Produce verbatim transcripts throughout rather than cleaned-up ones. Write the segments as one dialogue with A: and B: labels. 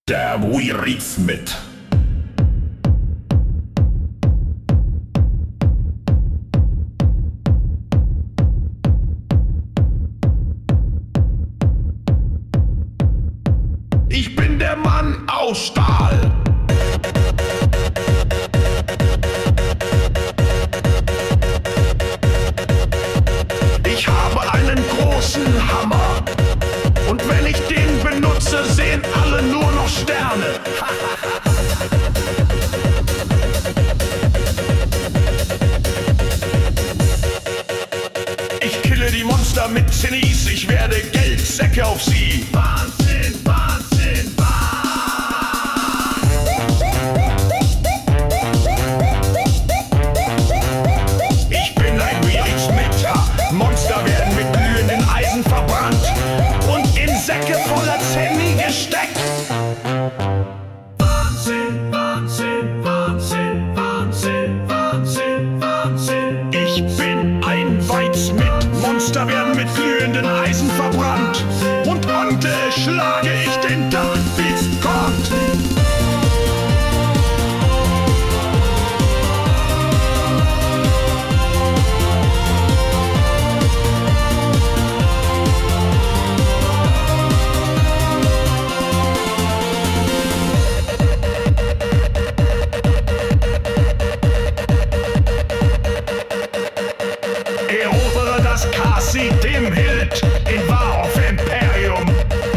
A: Der Wii Smith. Ich bin der Mann aus Stahl. Ich habe einen großen Hammer. Und wenn ich den benutze, sehen alle nur noch Sterne. Ich kille die Monster mit Zinnis, ich werde Geldsäcke auf sie. Wahnsinn, Wahnsinn, Wahnsinn. Ich bin ein Wii Smith. Monster werden mit glühenden Eisen verbrannt und in Säcke voller Zinni gesteckt. Wahnsinn, Wahnsinn, Wahnsinn, Wahnsinn, Wahnsinn, Wahnsinn. Ich bin ein Wii Smith. Monster werden mit glühenden Eisen verbrannt und heute schlage ich den Tag bis Gott. Erobere das Castle dem Hilt in War of Imperium.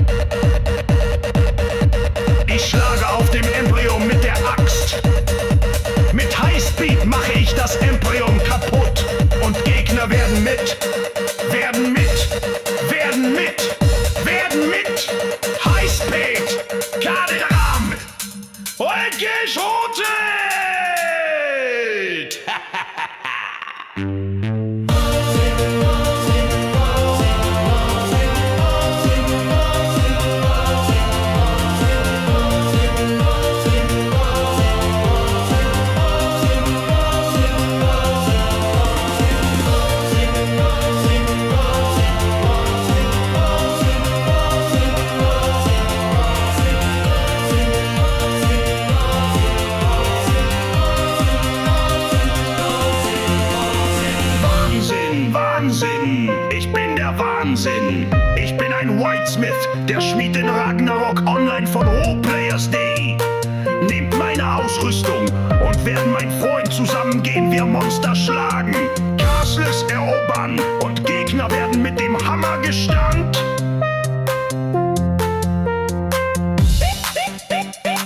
A: Ich schlage auf dem Embryo mit der Axt. Mit Highspeed mache ich das Embryo kaputt. Und Gegner werden mit, werden mit, werden mit, werden mit. Highspeed, Kadram und geschrotet! Wahnsinn, ich bin der Wahnsinn. Ich bin ein Wii Smith, der Schmied in Ragnarok online von Roleplayers punkt de. Nehmt meine Ausrüstung und werden mein Freund zusammengehen, wir Monster schlagen, Castles erobern und Gegner werden mit dem Hammer gestankt.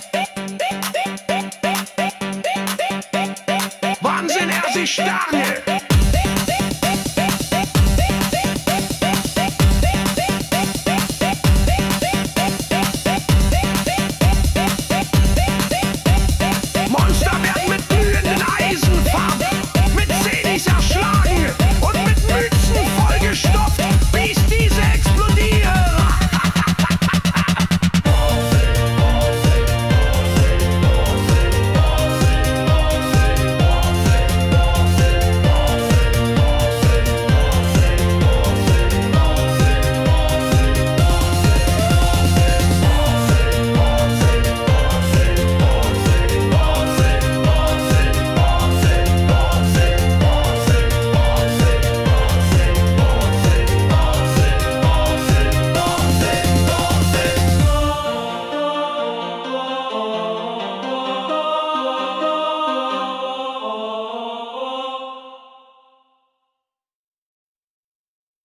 A: Wahnsinn, er sich Sterne!